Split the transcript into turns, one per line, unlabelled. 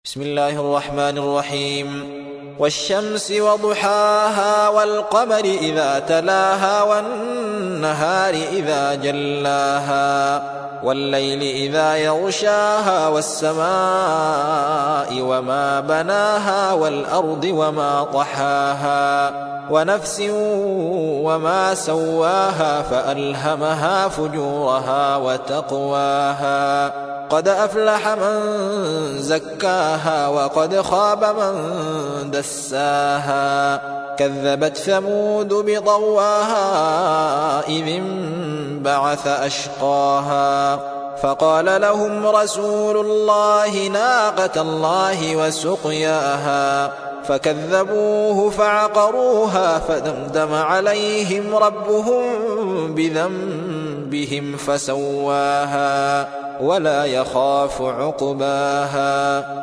بسم الله الرحمن الرحيم. والشمس وضحاها والقمر إذا تلاها والنهار إذا جلاها والليل إذا يغشاها والسماء وما بناها والأرض وما طحاها ونفس وما سواها فألهمها فجورها وتقواها قد أفلح من زكاها وقد خاب من دساها كذبت ثمود بطغواها إذ انبعث أشقاها فقال لهم رسول الله ناقة الله وسقياها فكذبوه فعقروها فدمدم عليهم ربهم بذنبهم فسواها ولا يخاف عقباها